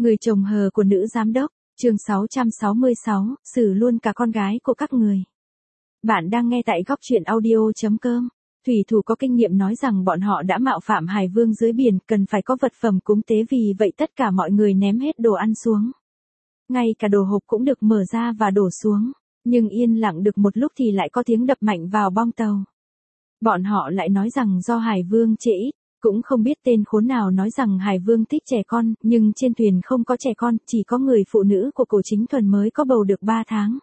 Người chồng hờ của nữ giám đốc, chương 666, xử luôn cả con gái của các người. Bạn đang nghe tại góc truyện audio.com. Thủy thủ có kinh nghiệm nói rằng bọn họ đã mạo phạm Hải Vương dưới biển, cần phải có vật phẩm cúng tế, vì vậy tất cả mọi người ném hết đồ ăn xuống. Ngay cả đồ hộp cũng được mở ra và đổ xuống, nhưng yên lặng được một lúc thì lại có tiếng đập mạnh vào bong tàu. Bọn họ lại nói rằng do Hải Vương trễ ít. Cũng không biết tên khốn nào nói rằng Hải Vương thích trẻ con, nhưng trên thuyền không có trẻ con, chỉ có người phụ nữ của Cổ Chính Thuần mới có bầu được 3 tháng.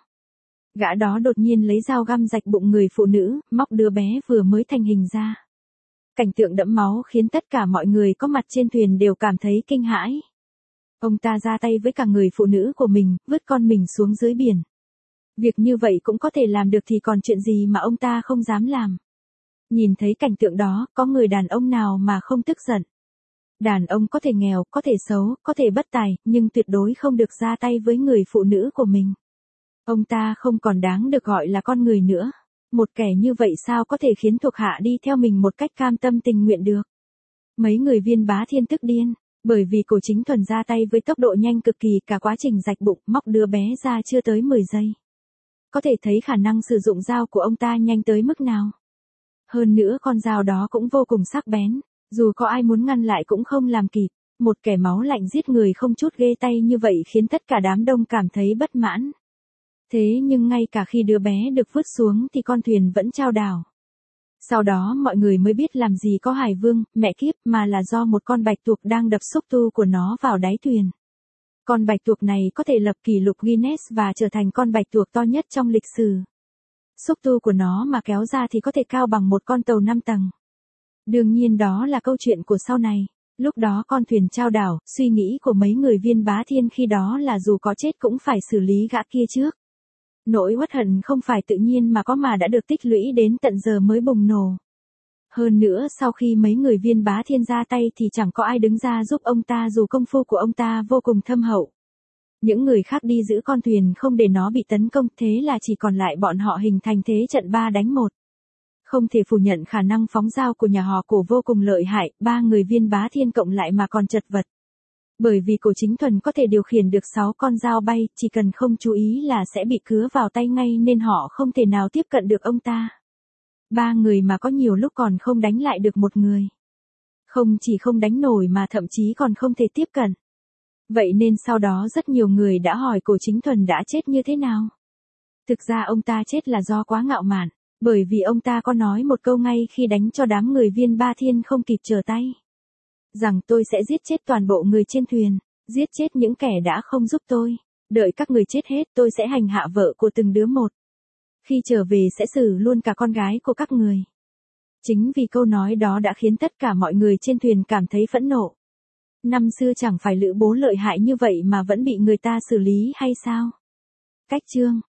Gã đó đột nhiên lấy dao găm rạch bụng người phụ nữ, móc đứa bé vừa mới thành hình ra. Cảnh tượng đẫm máu khiến tất cả mọi người có mặt trên thuyền đều cảm thấy kinh hãi. Ông ta ra tay với cả người phụ nữ của mình, vứt con mình xuống dưới biển. Việc như vậy cũng có thể làm được thì còn chuyện gì mà ông ta không dám làm. Nhìn thấy cảnh tượng đó, có người đàn ông nào mà không tức giận. Đàn ông có thể nghèo, có thể xấu, có thể bất tài, nhưng tuyệt đối không được ra tay với người phụ nữ của mình. Ông ta không còn đáng được gọi là con người nữa. Một kẻ như vậy sao có thể khiến thuộc hạ đi theo mình một cách cam tâm tình nguyện được. Mấy người Viên Bá Thiên tức điên, bởi vì Cổ Chính Thuần ra tay với tốc độ nhanh cực kỳ, cả quá trình rạch bụng, móc đứa bé ra chưa tới 10 giây. Có thể thấy khả năng sử dụng dao của ông ta nhanh tới mức nào. Hơn nữa con dao đó cũng vô cùng sắc bén, dù có ai muốn ngăn lại cũng không làm kịp. Một kẻ máu lạnh giết người không chút ghê tay như vậy khiến tất cả đám đông cảm thấy bất mãn. Thế nhưng ngay cả khi đứa bé được vứt xuống thì con thuyền vẫn chao đảo. Sau đó mọi người mới biết làm gì có Hải Vương, mẹ kiếp, mà là do một con bạch tuộc đang đập xúc tu của nó vào đáy thuyền. Con bạch tuộc này có thể lập kỷ lục Guinness và trở thành con bạch tuộc to nhất trong lịch sử. Xúc tu của nó mà kéo ra thì có thể cao bằng một con tàu 5 tầng. Đương nhiên đó là câu chuyện của sau này. Lúc đó con thuyền chao đảo, suy nghĩ của mấy người Viên Bá Thiên khi đó là dù có chết cũng phải xử lý gã kia trước. Nỗi uất hận không phải tự nhiên mà có, mà đã được tích lũy đến tận giờ mới bùng nổ. Hơn nữa sau khi mấy người Viên Bá Thiên ra tay thì chẳng có ai đứng ra giúp ông ta, dù công phu của ông ta vô cùng thâm hậu. Những người khác đi giữ con thuyền không để nó bị tấn công, thế là chỉ còn lại bọn họ hình thành thế trận 3 đánh 1. Không thể phủ nhận khả năng phóng dao của nhà họ Cổ vô cùng lợi hại, 3 người Viên Bá Thiên cộng lại mà còn chật vật. Bởi vì Cổ Chính Thuần có thể điều khiển được 6 con dao bay, chỉ cần không chú ý là sẽ bị cứa vào tay ngay, nên họ không thể nào tiếp cận được ông ta. 3 người mà có nhiều lúc còn không đánh lại được một người. Không chỉ không đánh nổi mà thậm chí còn không thể tiếp cận. Vậy nên sau đó rất nhiều người đã hỏi Cổ Chính Thuần đã chết như thế nào. Thực ra ông ta chết là do quá ngạo mạn, bởi vì ông ta có nói một câu ngay khi đánh cho đám người Viên Bá Thiên không kịp trở tay. Rằng tôi sẽ giết chết toàn bộ người trên thuyền, giết chết những kẻ đã không giúp tôi. Đợi các người chết hết tôi sẽ hành hạ vợ của từng đứa một. Khi trở về sẽ xử luôn cả con gái của các người. Chính vì câu nói đó đã khiến tất cả mọi người trên thuyền cảm thấy phẫn nộ. Năm xưa chẳng phải Lữ Bố lợi hại như vậy mà vẫn bị người ta xử lý hay sao? Cách chương